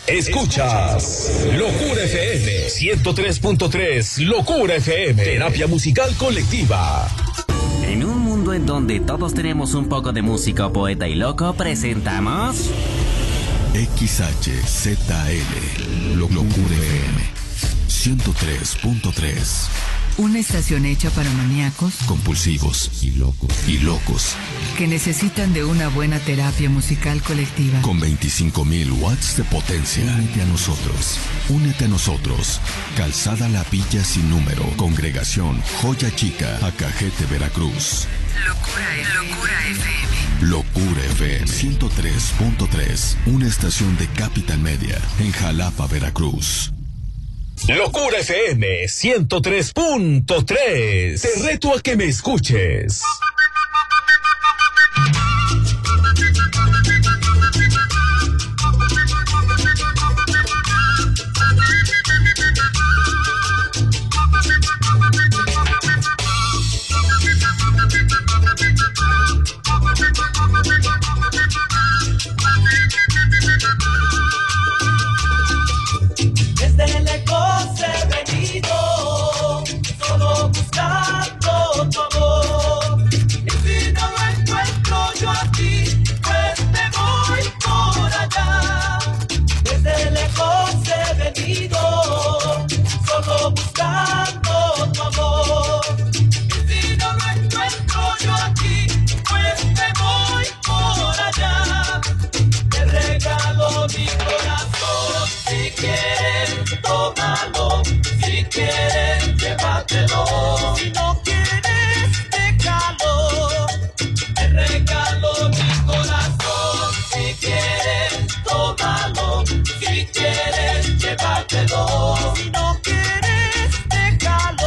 Escuchas Locura FM 103.3, Locura FM, terapia musical colectiva. En un mundo en donde todos tenemos un poco de músico, poeta y loco, presentamos XHZL Locura FM 103.3. Una estación hecha para maníacos, compulsivos y locos que necesitan de una buena terapia musical colectiva. Con 25,000 watts de potencia. Únete a nosotros. Calzada La Villa Sin Número. Congregación Joya Chica, Acajete, Veracruz. Locura FM 103.3. Una estación de Capital Media en Jalapa, Veracruz. Locura FM 103.3. Te reto a que me escuches. Desde lejos he venido, solo buscando tu amor. Y si no lo encuentro yo aquí, pues me voy por allá. Desde lejos he venido, solo buscando tu amor. Y si no lo encuentro yo aquí, pues me voy por allá. Te regalo mi corazón, si quieres tómalo, si quieres llévatelo, si no quieres déjalo. Te regalo mi corazón, si quieres tómalo, si quieres llévatelo, si no quieres déjalo.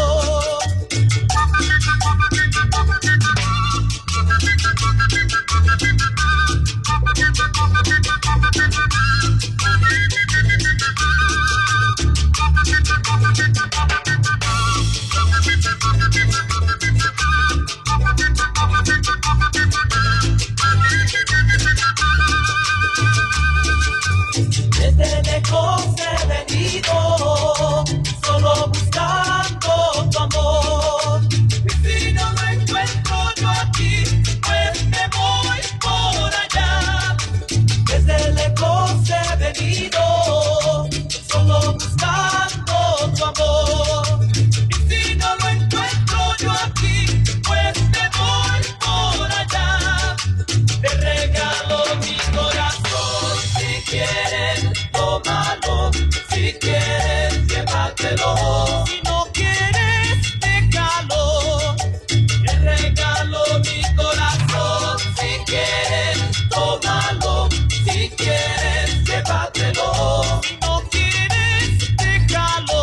Desde lejos he venido, solo buscando tu amor. Y si no lo encuentro yo aquí, pues me voy por allá. Desde lejos he venido, solo buscando tu amor. Y si no lo encuentro yo aquí, pues me voy por allá. Te regalo mi corazón, si quieres tómalo, si quieres llévatelo, si no quieres déjalo. Te regalo mi corazón, si quieres tómalo, si quieres llévatelo, si no quieres déjalo.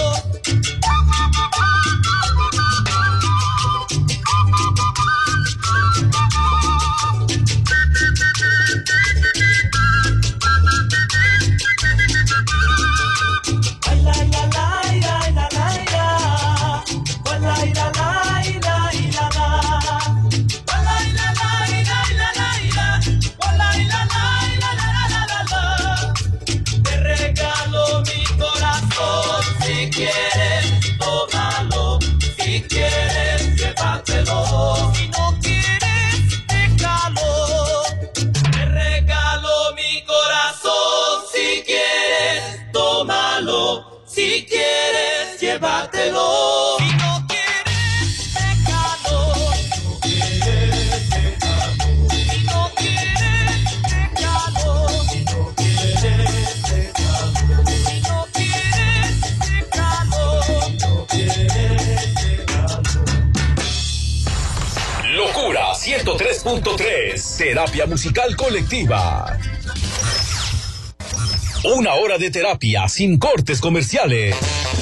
Ay, la, la, la, la, la, la, la. Ay, la, la, la, la, la, la. Ay, la, la, la, la, la, la. Ay, la, la, la, la, la, la. Te regalo mi corazón, si quieres tómalo, si quieres llévatelo, si no quieres déjalo. Te regalo mi corazón, si quieres tómalo, si quieres llévatelo, si no quieres déjalo. Si no quieres déjalo, si no quieres déjalo, si no quieres déjalo, si no quieres déjalo. Locura 103.3, terapia musical colectiva. Una hora de terapia sin cortes comerciales.